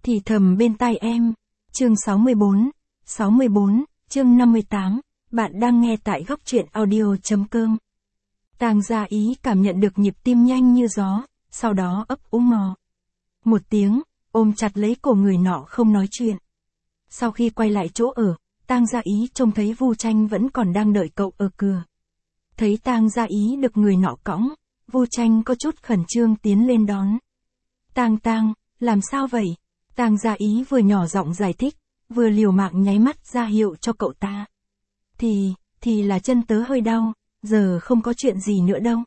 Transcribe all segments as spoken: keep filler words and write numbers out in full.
thì thầm bên tai em. Chương sáu mươi bốn, sáu mươi bốn, chương năm mươi tám, bạn đang nghe tại góc truyện audio.com. Tang Gia Ý cảm nhận được nhịp tim nhanh như gió, sau đó ấp úng mò. Một tiếng, ôm chặt lấy cổ người nọ không nói chuyện. Sau khi quay lại chỗ ở, Tang Gia Ý trông thấy Vu Tranh vẫn còn đang đợi cậu ở cửa. Thấy Tang Gia Ý được người nọ cõng, Vu Tranh có chút khẩn trương tiến lên đón. Tang Tang, làm sao vậy? Tang Gia Ý vừa nhỏ giọng giải thích, vừa liều mạng nháy mắt ra hiệu cho cậu ta. Thì, thì là chân tớ hơi đau, giờ không có chuyện gì nữa đâu.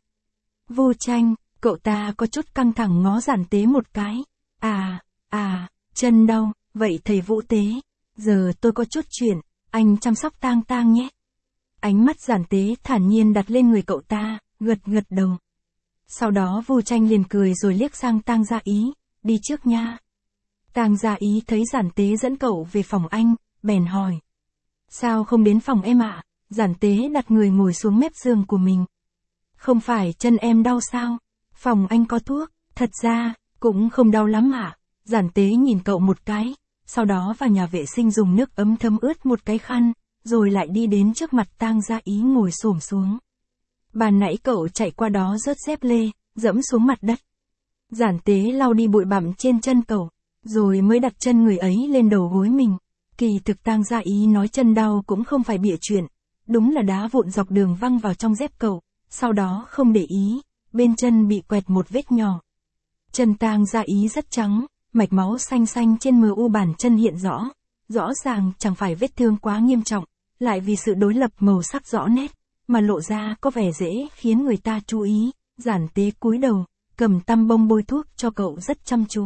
Vu Tranh, cậu ta có chút căng thẳng ngó Giản Tế một cái. À, à, chân đau, vậy thầy Vũ Tế, giờ tôi có chút chuyện, anh chăm sóc Tang Tang nhé. Ánh mắt Giản Tế thản nhiên đặt lên người cậu ta, gật gật đầu. Sau đó Vu Tranh liền cười rồi liếc sang Tang Gia Ý, đi trước nha. Tang Gia Ý thấy Giản Tế dẫn cậu về phòng anh, bèn hỏi. Sao không đến phòng em ạ? À? Giản Tế đặt người ngồi xuống mép giường của mình. Không phải chân em đau sao? Phòng anh có thuốc, thật ra, cũng không đau lắm ạ. À? Giản Tế nhìn cậu một cái, sau đó vào nhà vệ sinh dùng nước ấm thấm ướt một cái khăn, rồi lại đi đến trước mặt Tang Gia Ý ngồi xổm xuống. Ban nãy cậu chạy qua đó rớt dép lê, dẫm xuống mặt đất. Giản Tế lau đi bụi bặm trên chân cậu, rồi mới đặt chân người ấy lên đầu gối mình. Kỳ thực Tang Gia Ý nói chân đau cũng không phải bịa chuyện, đúng là đá vụn dọc đường văng vào trong dép cậu, sau đó không để ý, bên chân bị quẹt một vết nhỏ. Chân Tang Gia Ý rất trắng, mạch máu xanh xanh trên mờ u bàn chân hiện rõ, rõ ràng chẳng phải vết thương quá nghiêm trọng, lại vì sự đối lập màu sắc rõ nét, mà lộ ra có vẻ dễ khiến người ta chú ý. Giản Tế cúi đầu, cầm tăm bông bôi thuốc cho cậu rất chăm chú.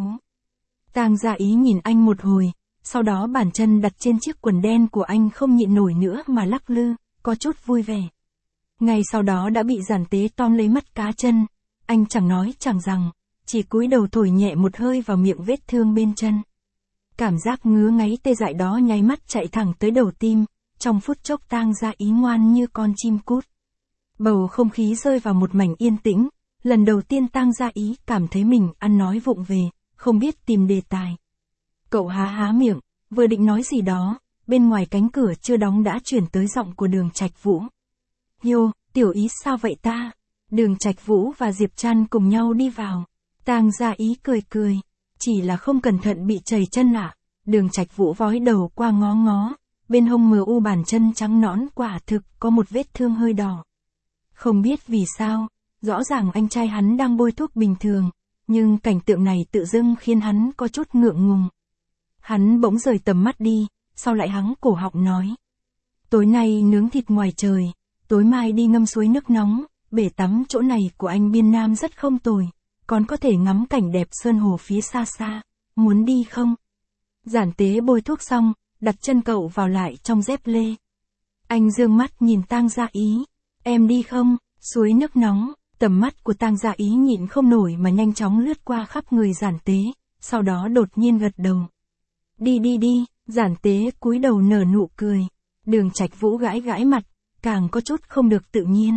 Tang Gia Ý nhìn anh một hồi, sau đó bàn chân đặt trên chiếc quần đen của anh không nhịn nổi nữa mà lắc lư, có chút vui vẻ. Ngay sau đó đã bị Giản Tế tóm lấy mắt cá chân, anh chẳng nói chẳng rằng, chỉ cúi đầu thổi nhẹ một hơi vào miệng vết thương bên chân. Cảm giác ngứa ngáy tê dại đó nháy mắt chạy thẳng tới đầu tim, trong phút chốc Tang Gia Ý ngoan như con chim cút. Bầu không khí rơi vào một mảnh yên tĩnh, lần đầu tiên Tang Gia Ý cảm thấy mình ăn nói vụng về, không biết tìm đề tài. Cậu há há miệng, vừa định nói gì đó, bên ngoài cánh cửa chưa đóng đã chuyển tới giọng của Đường Trạch Vũ. Hiêu, tiểu Ý sao vậy ta? Đường Trạch Vũ và Diệp Trăn cùng nhau đi vào. Tang Gia Ý cười cười, chỉ là không cẩn thận bị chầy chân ạ. À? Đường Trạch Vũ vói đầu qua ngó ngó, bên hông mờ u bàn chân trắng nõn quả thực có một vết thương hơi đỏ. Không biết vì sao, rõ ràng anh trai hắn đang bôi thuốc bình thường, nhưng cảnh tượng này tự dưng khiến hắn có chút ngượng ngùng. Hắn bỗng rời tầm mắt đi, sau lại hắng cổ họng nói. Tối nay nướng thịt ngoài trời, tối mai đi ngâm suối nước nóng, bể tắm chỗ này của anh Biên Nam rất không tồi, còn có thể ngắm cảnh đẹp sơn hồ phía xa xa, muốn đi không? Giản Tế bôi thuốc xong, đặt chân cậu vào lại trong dép lê. Anh dương mắt nhìn Tang Gia Ý, em đi không? Suối nước nóng. Tầm mắt của Tang Gia Ý nhịn không nổi mà nhanh chóng lướt qua khắp người Giản Tế, sau đó đột nhiên gật đầu. Đi đi đi, Giản Tế cúi đầu nở nụ cười. Đường Trạch Vũ gãi gãi mặt, càng có chút không được tự nhiên.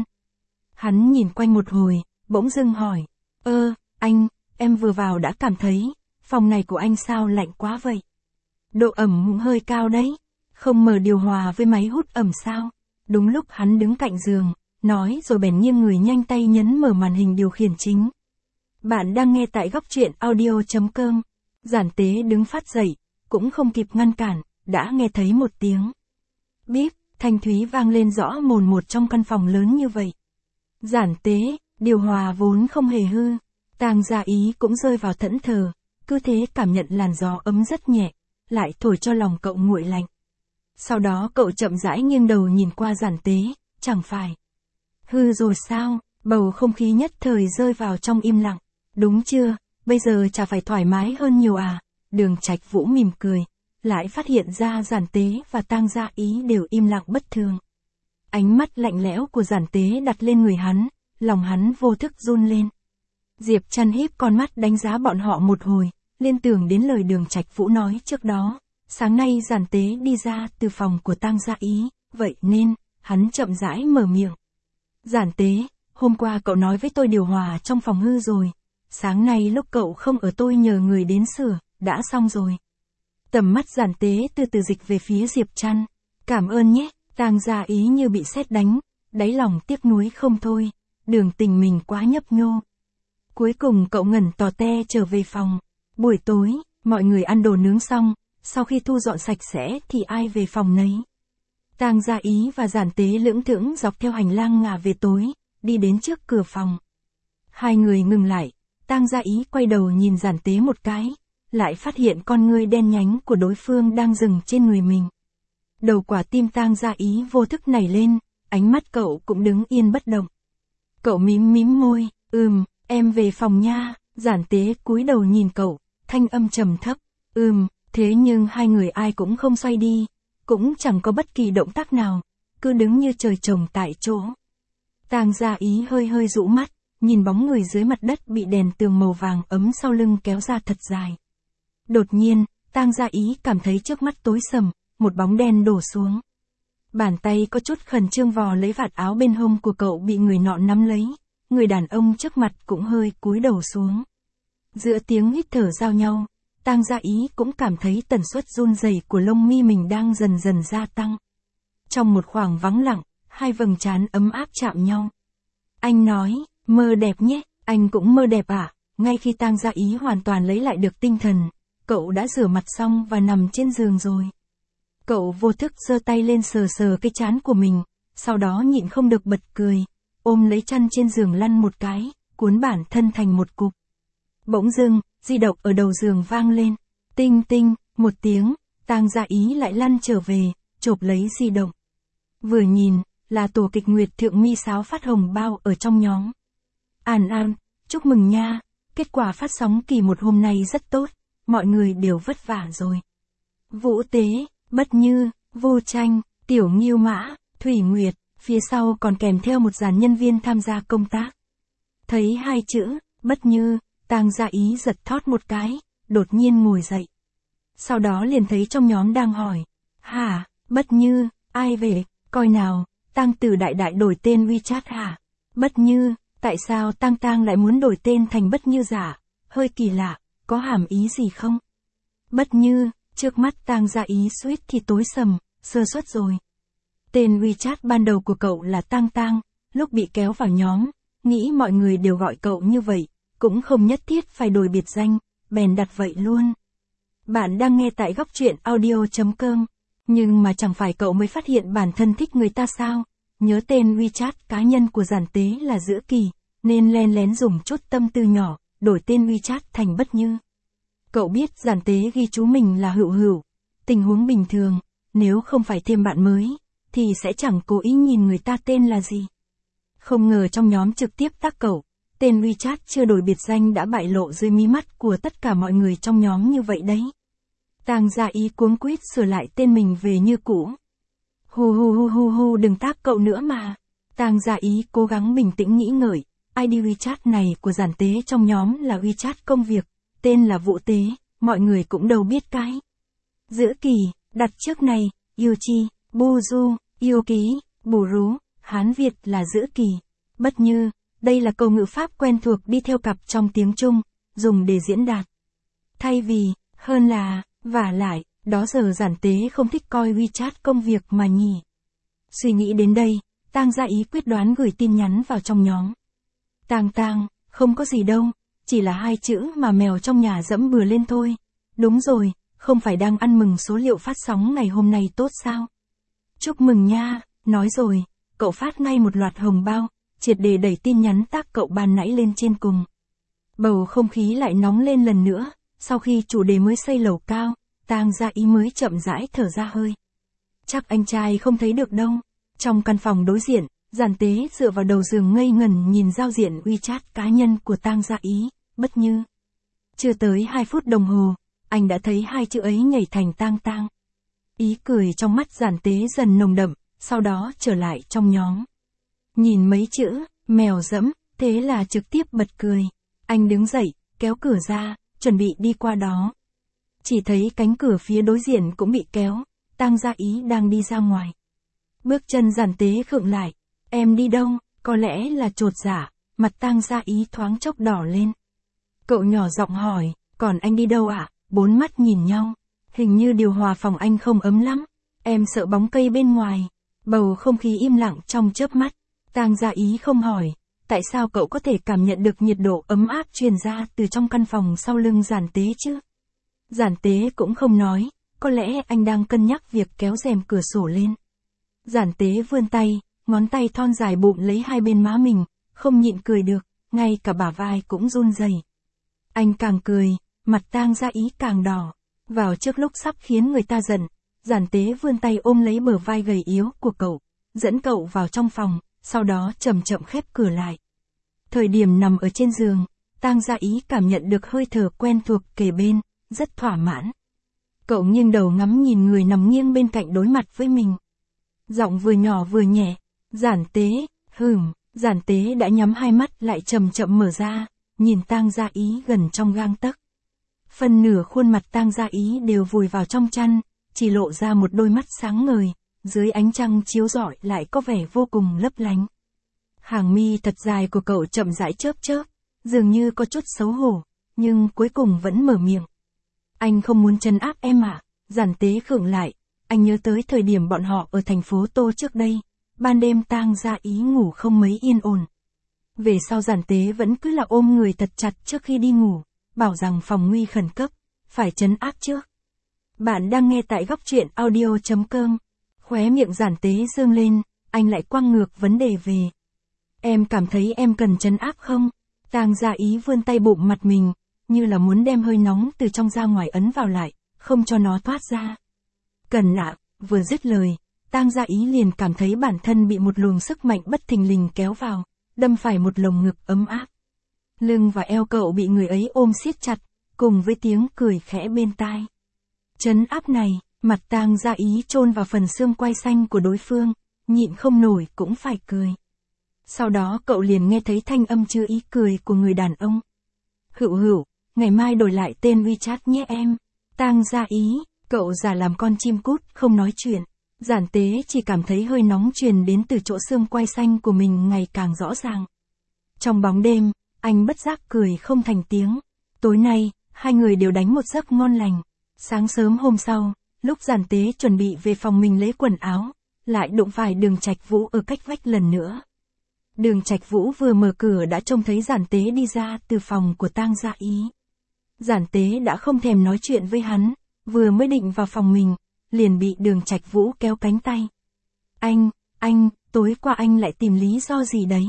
Hắn nhìn quanh một hồi, bỗng dưng hỏi. Ơ, anh, em vừa vào đã cảm thấy, phòng này của anh sao lạnh quá vậy? Độ ẩm hơi cao đấy, không mở điều hòa với máy hút ẩm sao? Đúng lúc hắn đứng cạnh giường, nói rồi bèn nghiêng người nhanh tay nhấn mở màn hình điều khiển chính. Bạn đang nghe tại góc truyện audio.com. Giản Tế đứng phát dậy, cũng không kịp ngăn cản, đã nghe thấy một tiếng. Bíp, thanh thúy vang lên rõ mồn một trong căn phòng lớn như vậy. Giản Tế, điều hòa vốn không hề hư. Tang Gia Ý cũng rơi vào thẫn thờ, cứ thế cảm nhận làn gió ấm rất nhẹ, lại thổi cho lòng cậu nguội lạnh. Sau đó cậu chậm rãi nghiêng đầu nhìn qua Giản Tế, chẳng phải. Hư rồi sao? Bầu không khí nhất thời rơi vào trong im lặng. Đúng chưa, bây giờ chả phải thoải mái hơn nhiều à? Đường Trạch Vũ mỉm cười, lại phát hiện ra Giản Tế và Tang Gia Ý đều im lặng bất thường. Ánh mắt lạnh lẽo của Giản Tế đặt lên người hắn, lòng hắn vô thức run lên. Diệp Trăn híp con mắt đánh giá bọn họ một hồi, liên tưởng đến lời Đường Trạch Vũ nói trước đó. Sáng nay Giản Tế đi ra từ phòng của Tang Gia Ý, vậy nên, hắn chậm rãi mở miệng. Giản Tế, hôm qua cậu nói với tôi điều hòa trong phòng hư rồi. Sáng nay lúc cậu không ở tôi nhờ người đến sửa, đã xong rồi. Tầm mắt Giản Tế từ từ dịch về phía Diệp Trăn. Cảm ơn nhé, Tang Gia Ý như bị sét đánh, đáy lòng tiếc nuối không thôi, đường tình mình quá nhấp nhô. Cuối cùng cậu ngẩn tò te trở về phòng. Buổi tối, mọi người ăn đồ nướng xong, sau khi thu dọn sạch sẽ thì ai về phòng nấy. Tang Gia Ý và Giản Tế lững thững dọc theo hành lang ngả về tối, đi đến trước cửa phòng. Hai người ngừng lại, Tang Gia Ý quay đầu nhìn Giản Tế một cái, lại phát hiện con ngươi đen nhánh của đối phương đang dừng trên người mình. Đầu quả tim Tang Gia Ý vô thức nảy lên, ánh mắt cậu cũng đứng yên bất động. Cậu mím mím môi, ừm, em về phòng nha. Giản Tế cúi đầu nhìn cậu, thanh âm trầm thấp, ừm, thế nhưng hai người ai cũng không xoay đi, cũng chẳng có bất kỳ động tác nào, cứ đứng như trời trồng tại chỗ. Tang Gia Ý hơi hơi rũ mắt, nhìn bóng người dưới mặt đất bị đèn tường màu vàng ấm sau lưng kéo ra thật dài. Đột nhiên, Tang Gia Ý cảm thấy trước mắt tối sầm, một bóng đen đổ xuống. Bàn tay có chút khẩn trương vò lấy vạt áo bên hông của cậu bị người nọ nắm lấy, người đàn ông trước mặt cũng hơi cúi đầu xuống. Giữa tiếng hít thở giao nhau, Tang Gia Ý cũng cảm thấy tần suất run rẩy của lông mi mình đang dần dần gia tăng. Trong một khoảng vắng lặng, hai vầng trán ấm áp chạm nhau. Anh nói, mơ đẹp nhé, anh cũng mơ đẹp à? Ngay khi Tang Gia Ý hoàn toàn lấy lại được tinh thần, cậu đã rửa mặt xong và nằm trên giường rồi. Cậu vô thức giơ tay lên sờ sờ cái trán của mình, sau đó nhịn không được bật cười, ôm lấy chăn trên giường lăn một cái, cuốn bản thân thành một cục. Bỗng dưng, di động ở đầu giường vang lên, tinh tinh, một tiếng, Tang Gia Ý lại lăn trở về, chộp lấy di động. Vừa nhìn, là tổ kịch Nguyệt Thượng Mi Sáo phát hồng bao ở trong nhóm. An An, chúc mừng nha, kết quả phát sóng kỳ một hôm nay rất tốt, mọi người đều vất vả rồi. Vũ Tế, Bất Như, Vô Tranh, Tiểu Nghiêu Mã, Thủy Nguyệt, phía sau còn kèm theo một dàn nhân viên tham gia công tác. Thấy hai chữ, Bất Như, Tang Gia Ý giật thót một cái, đột nhiên ngồi dậy. Sau đó liền thấy trong nhóm đang hỏi, hả, Bất Như, ai về, coi nào, Tang Tử đại đại đổi tên WeChat hả? Bất Như, tại sao Tang Tang lại muốn đổi tên thành Bất Như giả? Hơi kỳ lạ, có hàm ý gì không? Bất Như, trước mắt Tang Gia Ý suýt thì tối sầm, sơ suất rồi. Tên WeChat ban đầu của cậu là Tang Tang, lúc bị kéo vào nhóm, nghĩ mọi người đều gọi cậu như vậy, cũng không nhất thiết phải đổi biệt danh, bèn đặt vậy luôn. Bạn đang nghe tại góc truyện audio chấm com, nhưng mà chẳng phải cậu mới phát hiện bản thân thích người ta sao? Nhớ tên WeChat cá nhân của Giản Tế là Giữ Kỳ, nên len lén dùng chút tâm tư nhỏ, đổi tên WeChat thành Bất Như. Cậu biết Giản Tế ghi chú mình là Hữu Hữu, tình huống bình thường, nếu không phải thêm bạn mới, thì sẽ chẳng cố ý nhìn người ta tên là gì. Không ngờ trong nhóm trực tiếp tác cậu, tên WeChat chưa đổi biệt danh đã bại lộ dưới mí mắt của tất cả mọi người trong nhóm như vậy đấy. Tang Gia Ý cuống quýt sửa lại tên mình về như cũ. Hu hu hu hu hu đừng tác cậu nữa mà. Tang Gia Ý cố gắng bình tĩnh nghĩ ngợi, i đê WeChat này của Giản Tế trong nhóm là WeChat công việc, tên là Vũ Tế, mọi người cũng đâu biết cái. Giữ Kỳ, đặt trước này, Yêu Chi, Bu Du, Yêu Ký, Bù Rú, Hán Việt là Giữ Kỳ. Bất Như, đây là câu ngữ pháp quen thuộc đi theo cặp trong tiếng Trung, dùng để diễn đạt. Thay vì, hơn là, vả lại, đó giờ Giản Tế không thích coi WeChat công việc mà nhỉ. Suy nghĩ đến đây, Tang Gia Ý quyết đoán gửi tin nhắn vào trong nhóm. Tang Tang, không có gì đâu, chỉ là hai chữ mà mèo trong nhà dẫm bừa lên thôi. Đúng rồi, không phải đang ăn mừng số liệu phát sóng ngày hôm nay tốt sao? Chúc mừng nha, nói rồi, cậu phát ngay một loạt hồng bao, triệt để đẩy tin nhắn tác cậu ban nãy lên trên cùng. Bầu không khí lại nóng lên lần nữa, sau khi chủ đề mới xây lầu cao, Tang Gia Ý mới chậm rãi thở ra hơi. Chắc anh trai không thấy được đâu. Trong căn phòng đối diện, Giản Tế dựa vào đầu giường ngây ngẩn nhìn giao diện WeChat cá nhân của Tang Gia Ý, Bất Như. Chưa tới hai phút đồng hồ, anh đã thấy hai chữ ấy nhảy thành Tang Tang. Ý cười trong mắt Giản Tế dần nồng đậm, sau đó trở lại trong nhóm. Nhìn mấy chữ, mèo dẫm, thế là trực tiếp bật cười. Anh đứng dậy, kéo cửa ra, chuẩn bị đi qua đó. Chỉ thấy cánh cửa phía đối diện cũng bị kéo, Tang Gia Ý đang đi ra ngoài. Bước chân Giản Tế khựng lại, em đi đâu, có lẽ là chột dạ, mặt Tang Gia Ý thoáng chốc đỏ lên. Cậu nhỏ giọng hỏi, còn anh đi đâu ạ? À? bốn mắt nhìn nhau. Hình như điều hòa phòng anh không ấm lắm. Em sợ bóng cây bên ngoài. Bầu không khí im lặng trong chớp mắt. Tang Gia Ý không hỏi, tại sao cậu có thể cảm nhận được nhiệt độ ấm áp truyền ra từ trong căn phòng sau lưng Giản Tế chứ? Giản Tế cũng không nói, có lẽ anh đang cân nhắc việc kéo rèm cửa sổ lên. Giản Tế vươn tay, ngón tay thon dài bụm lấy hai bên má mình, không nhịn cười được, ngay cả bả vai cũng run rẩy. Anh càng cười, mặt Tang Gia Ý càng đỏ. Vào trước lúc sắp khiến người ta giận, Giản Tế vươn tay ôm lấy bờ vai gầy yếu của cậu, dẫn cậu vào trong phòng, sau đó chậm chậm khép cửa lại. Thời điểm nằm ở trên giường, Tang Gia Ý cảm nhận được hơi thở quen thuộc kề bên, rất thỏa mãn. Cậu nghiêng đầu ngắm nhìn người nằm nghiêng bên cạnh đối mặt với mình. Giọng vừa nhỏ vừa nhẹ, Giản Tế, hừm, Giản Tế đã nhắm hai mắt lại chậm chậm mở ra, nhìn Tang Gia Ý gần trong gang tấc. Phần nửa khuôn mặt Tang Gia Ý đều vùi vào trong chăn, chỉ lộ ra một đôi mắt sáng ngời, dưới ánh trăng chiếu rọi lại có vẻ vô cùng lấp lánh. Hàng mi thật dài của cậu chậm rãi chớp chớp, dường như có chút xấu hổ, nhưng cuối cùng vẫn mở miệng. Anh không muốn trấn áp em ạ. À? Giản Tế khựng lại, anh nhớ tới thời điểm bọn họ ở thành phố Tô trước đây, ban đêm Tang Gia Ý ngủ không mấy yên ổn. Về sau Giản Tế vẫn cứ là ôm người thật chặt trước khi đi ngủ, bảo rằng phòng nguy khẩn cấp, phải trấn áp trước. Bạn đang nghe tại góc truyện audio chấm com. Khóe miệng Giản Tế dương lên, anh lại quăng ngược vấn đề về. Em cảm thấy em cần trấn áp không? Tang Gia Ý vươn tay bụng mặt mình, như là muốn đem hơi nóng từ trong ra ngoài ấn vào lại, không cho nó thoát ra. Cần ạ, vừa dứt lời, Tang Gia Ý liền cảm thấy bản thân bị một luồng sức mạnh bất thình lình kéo vào, đâm phải một lồng ngực ấm áp. Lưng và eo cậu bị người ấy ôm siết chặt, cùng với tiếng cười khẽ bên tai. Trấn áp này, mặt Tang Gia Ý chôn vào phần xương quai xanh của đối phương, nhịn không nổi cũng phải cười. Sau đó cậu liền nghe thấy thanh âm chứa ý cười của người đàn ông. Hữu Hữu, ngày mai đổi lại tên WeChat nhé em. Tang Gia Ý, cậu giả làm con chim cút không nói chuyện. Giản Tế chỉ cảm thấy hơi nóng truyền đến từ chỗ xương quai xanh của mình ngày càng rõ ràng. Trong bóng đêm, anh bất giác cười không thành tiếng. Tối nay, hai người đều đánh một giấc ngon lành. Sáng sớm hôm sau, lúc Giản Tế chuẩn bị về phòng mình lấy quần áo, lại đụng phải Đường Trạch Vũ ở cách vách lần nữa. Đường Trạch Vũ vừa mở cửa đã trông thấy Giản Tế đi ra từ phòng của Tang Gia Ý. Giản Tế đã không thèm nói chuyện với hắn, vừa mới định vào phòng mình, liền bị Đường Trạch Vũ kéo cánh tay. Anh, anh, tối qua anh lại tìm lý do gì đấy?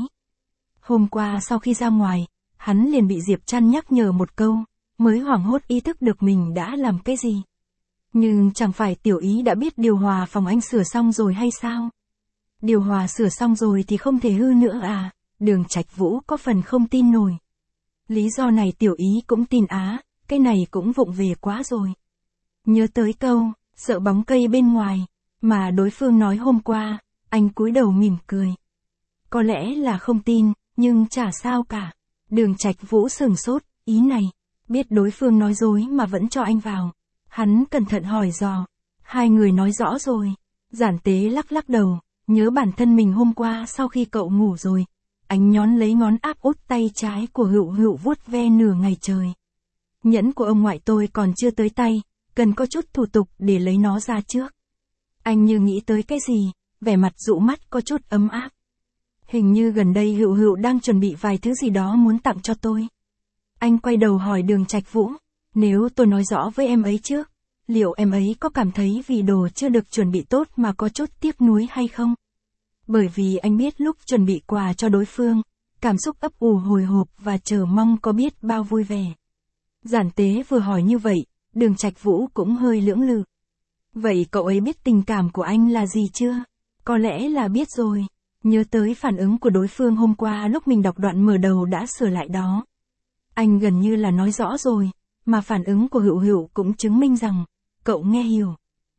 Hôm qua sau khi ra ngoài, hắn liền bị Diệp Trăn nhắc nhở một câu, mới hoảng hốt ý thức được mình đã làm cái gì. Nhưng chẳng phải Tiểu Ý đã biết điều hòa phòng anh sửa xong rồi hay sao? Điều hòa sửa xong rồi thì không thể hư nữa à? Đường Trạch Vũ có phần không tin nổi. Lý do này Tiểu Ý cũng tin á, cái này cũng vụng về quá rồi. Nhớ tới câu, sợ bóng cây bên ngoài, mà đối phương nói hôm qua, anh cúi đầu mỉm cười. Có lẽ là không tin, nhưng chả sao cả. Đường Trạch Vũ sửng sốt, ý này, biết đối phương nói dối mà vẫn cho anh vào. Hắn cẩn thận hỏi dò, hai người nói rõ rồi. Giản Tế lắc lắc đầu, nhớ bản thân mình hôm qua sau khi cậu ngủ rồi. Anh nhón lấy ngón áp út tay trái của Hữu Hữu vuốt ve nửa ngày trời. Nhẫn của ông ngoại tôi còn chưa tới tay, cần có chút thủ tục để lấy nó ra trước. Anh như nghĩ tới cái gì, vẻ mặt dụ mắt có chút ấm áp. Hình như gần đây Hữu Hữu đang chuẩn bị vài thứ gì đó muốn tặng cho tôi. Anh quay đầu hỏi Đường Trạch Vũ, nếu tôi nói rõ với em ấy trước, liệu em ấy có cảm thấy vì đồ chưa được chuẩn bị tốt mà có chút tiếc nuối hay không? Bởi vì anh biết lúc chuẩn bị quà cho đối phương, cảm xúc ấp ủ hồi hộp và chờ mong có biết bao vui vẻ. Giản Tế vừa hỏi như vậy, Đường Trạch Vũ cũng hơi lưỡng lự. Vậy cậu ấy biết tình cảm của anh là gì chưa? Có lẽ là biết rồi. Nhớ tới phản ứng của đối phương hôm qua lúc mình đọc đoạn mở đầu đã sửa lại đó. Anh gần như là nói rõ rồi, mà phản ứng của Hữu Hữu cũng chứng minh rằng, cậu nghe hiểu.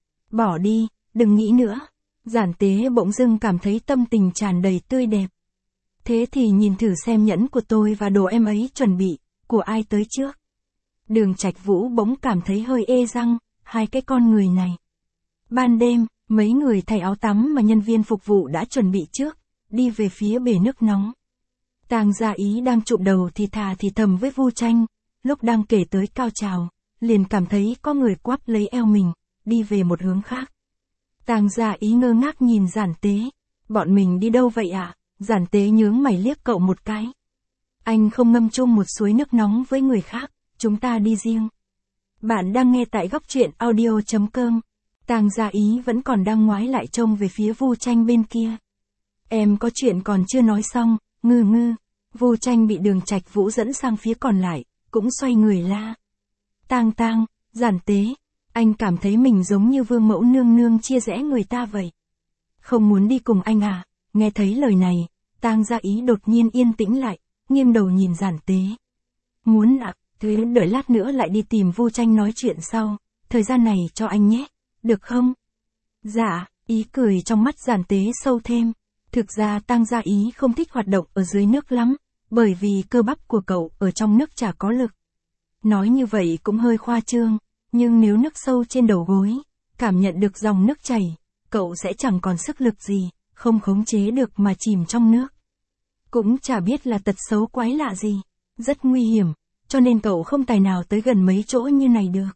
Bỏ đi, đừng nghĩ nữa. Giản Tế bỗng dưng cảm thấy tâm tình tràn đầy tươi đẹp. Thế thì nhìn thử xem nhẫn của tôi và đồ em ấy chuẩn bị, của ai tới trước. Đường Trạch Vũ bỗng cảm thấy hơi ê răng, hai cái con người này. Ban đêm, mấy người thay áo tắm mà nhân viên phục vụ đã chuẩn bị trước, đi về phía bể nước nóng. Tang Gia Ý đang chụm đầu thì thà thì thầm với Vu Tranh, lúc đang kể tới cao trào, liền cảm thấy có người quắp lấy eo mình, đi về một hướng khác. Tang Gia Ý ngơ ngác nhìn Giản Tế. Bọn mình đi đâu vậy ạ? À? Giản Tế nhướng mày liếc cậu một cái. Anh không ngâm chung một suối nước nóng với người khác, chúng ta đi riêng. Bạn đang nghe tại góc truyện audio.com. Tang Gia Ý vẫn còn đang ngoái lại trông về phía Vu Tranh bên kia. Em có chuyện còn chưa nói xong, ngư ngư. Vu Tranh bị Đường Trạch Vũ dẫn sang phía còn lại, cũng xoay người la. Tang Tang, Giản Tế, anh cảm thấy mình giống như vương mẫu nương nương chia rẽ người ta vậy. Không muốn đi cùng anh à? Nghe thấy lời này, Tang Gia Ý đột nhiên yên tĩnh lại, nghiêng đầu nhìn Giản Tế. Muốn ạ, thế đợi lát nữa lại đi tìm Vu Tranh nói chuyện sau, thời gian này cho anh nhé, được không? Dạ, ý cười trong mắt Giản Tế sâu thêm. Thực ra Tang Gia Ý không thích hoạt động ở dưới nước lắm, bởi vì cơ bắp của cậu ở trong nước chả có lực. Nói như vậy cũng hơi khoa trương, nhưng nếu nước sâu trên đầu gối, cảm nhận được dòng nước chảy, cậu sẽ chẳng còn sức lực gì, không khống chế được mà chìm trong nước. Cũng chả biết là tật xấu quái lạ gì, rất nguy hiểm, cho nên cậu không tài nào tới gần mấy chỗ như này được.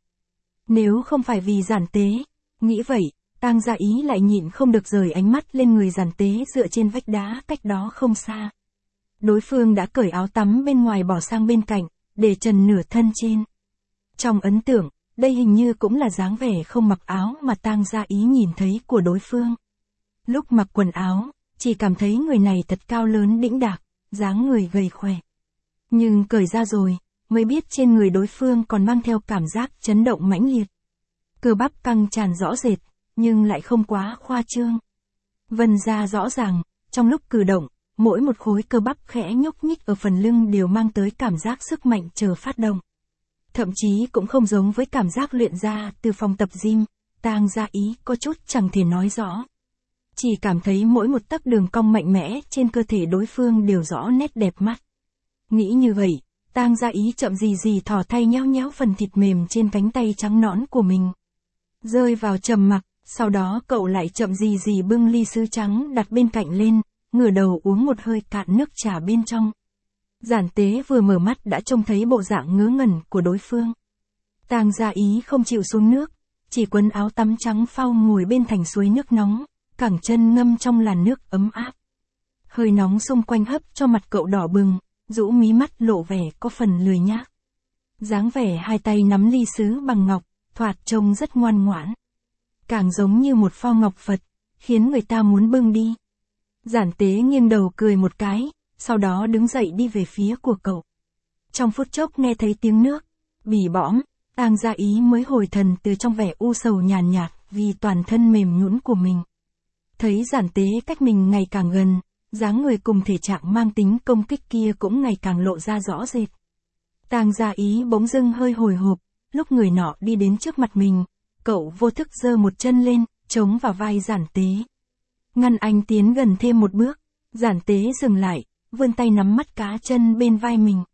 Nếu không phải vì Giản Tế, nghĩ vậy, Tang Gia Ý lại nhịn không được rời ánh mắt lên người Giản Tế dựa trên vách đá cách đó không xa. Đối phương đã cởi áo tắm bên ngoài bỏ sang bên cạnh, để trần nửa thân trên. Trong ấn tượng, đây hình như cũng là dáng vẻ không mặc áo mà Tang Gia Ý nhìn thấy của đối phương. Lúc mặc quần áo, chỉ cảm thấy người này thật cao lớn đĩnh đạc, dáng người gầy khỏe. Nhưng cởi ra rồi, mới biết trên người đối phương còn mang theo cảm giác chấn động mãnh liệt. Cơ bắp căng tràn rõ rệt, nhưng lại không quá khoa trương. Vân ra rõ ràng, trong lúc cử động, mỗi một khối cơ bắp khẽ nhúc nhích ở phần lưng đều mang tới cảm giác sức mạnh chờ phát động. Thậm chí cũng không giống với cảm giác luyện ra từ phòng tập gym, Tang Gia Ý có chút chẳng thể nói rõ. Chỉ cảm thấy mỗi một tấc đường cong mạnh mẽ trên cơ thể đối phương đều rõ nét đẹp mắt. Nghĩ như vậy, Tang Gia Ý chậm gì gì thò tay nhéo nhéo phần thịt mềm trên cánh tay trắng nõn của mình. Rơi vào trầm mặc, sau đó cậu lại chậm gì gì bưng ly sứ trắng đặt bên cạnh lên, ngửa đầu uống một hơi cạn nước trà bên trong. Giản Tế vừa mở mắt đã trông thấy bộ dạng ngớ ngẩn của đối phương. Tang Gia Ý không chịu xuống nước, chỉ quấn áo tắm trắng phao ngồi bên thành suối nước nóng, cẳng chân ngâm trong làn nước ấm áp. Hơi nóng xung quanh hấp cho mặt cậu đỏ bừng, rũ mí mắt lộ vẻ có phần lười nhác. Dáng vẻ hai tay nắm ly sứ bằng ngọc, thoạt trông rất ngoan ngoãn. Càng giống như một pho ngọc Phật, khiến người ta muốn bưng đi. Giản Tế nghiêng đầu cười một cái, sau đó đứng dậy đi về phía của cậu. Trong phút chốc nghe thấy tiếng nước, bỉ bõm, Tang Gia Ý mới hồi thần từ trong vẻ u sầu nhàn nhạt vì toàn thân mềm nhũn của mình. Thấy Giản Tế cách mình ngày càng gần, dáng người cùng thể trạng mang tính công kích kia cũng ngày càng lộ ra rõ rệt. Tang Gia Ý bỗng dưng hơi hồi hộp, lúc người nọ đi đến trước mặt mình, cậu vô thức giơ một chân lên, chống vào vai Giản Tế. Ngăn anh tiến gần thêm một bước, Giản Tế dừng lại, vươn tay nắm mắt cá chân bên vai mình.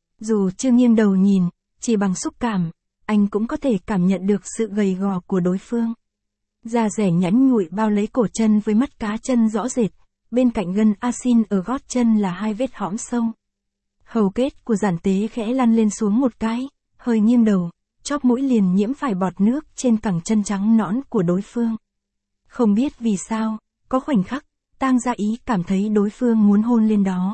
Dù chưa nghiêng đầu nhìn, chỉ bằng xúc cảm, anh cũng có thể cảm nhận được sự gầy gò của đối phương. Da dẻ nhẵn nhụi bao lấy cổ chân với mắt cá chân rõ rệt, bên cạnh gân asin ở gót chân là hai vết hõm sâu. Hầu kết của Giản Tế khẽ lăn lên xuống một cái, hơi nghiêng đầu, chóp mũi liền nhiễm phải bọt nước trên cẳng chân trắng nõn của đối phương. Không biết vì sao, có khoảnh khắc, Tang Gia Ý cảm thấy đối phương muốn hôn lên đó.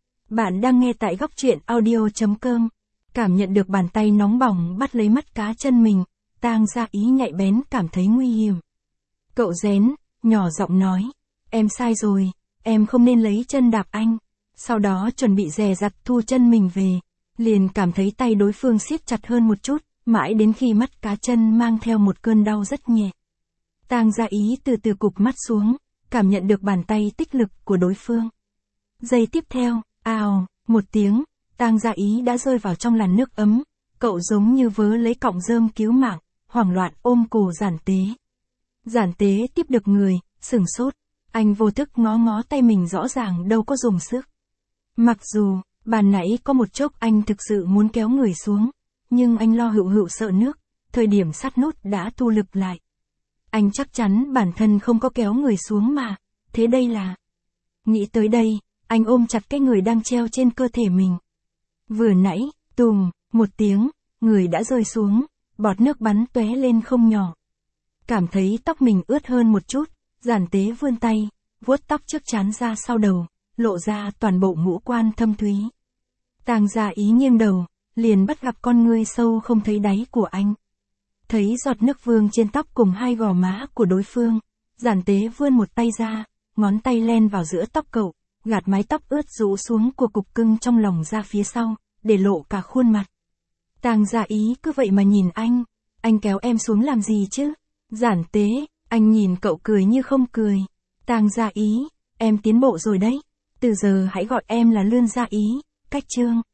Bạn đang nghe tại góc truyện audio.com. Cảm nhận được bàn tay nóng bỏng bắt lấy mắt cá chân mình, Tang Gia Ý nhạy bén cảm thấy nguy hiểm. Cậu rén, nhỏ giọng nói, em sai rồi, em không nên lấy chân đạp anh. Sau đó chuẩn bị dè dặt thu chân mình về, liền cảm thấy tay đối phương siết chặt hơn một chút, mãi đến khi mắt cá chân mang theo một cơn đau rất nhẹ. Tang Gia Ý từ từ cụp mắt xuống, cảm nhận được bàn tay tích lực của đối phương. Giây tiếp theo, ào, một tiếng, Tang Gia Ý đã rơi vào trong làn nước ấm, cậu giống như vớ lấy cọng rơm cứu mạng, hoảng loạn ôm cổ Giản Tế. Giản Tế tiếp được người, sửng sốt, anh vô thức ngó ngó tay mình rõ ràng đâu có dùng sức. Mặc dù, bàn nãy có một chốc anh thực sự muốn kéo người xuống, nhưng anh lo hựu hựu sợ nước, thời điểm sát nút đã thu lực lại. Anh chắc chắn bản thân không có kéo người xuống mà, thế đây là... Nghĩ tới đây, anh ôm chặt cái người đang treo trên cơ thể mình. Vừa nãy, tùm, một tiếng, người đã rơi xuống, bọt nước bắn tóe lên không nhỏ. Cảm thấy tóc mình ướt hơn một chút, Giản Tế vươn tay, vuốt tóc trước trán ra sau đầu, lộ ra toàn bộ ngũ quan thâm thúy. Tang Gia Ý nghiêng đầu, liền bắt gặp con ngươi sâu không thấy đáy của anh. Thấy giọt nước vương trên tóc cùng hai gò má của đối phương, Giản Tế vươn một tay ra, ngón tay len vào giữa tóc cậu, gạt mái tóc ướt rũ xuống của cục cưng trong lòng ra phía sau, để lộ cả khuôn mặt. Tang Gia Ý cứ vậy mà nhìn anh, anh kéo em xuống làm gì chứ? Giản Tế, anh nhìn cậu cười như không cười. Tang Gia Ý, em tiến bộ rồi đấy, từ giờ hãy gọi em là Lươn Gia Ý, cách chương.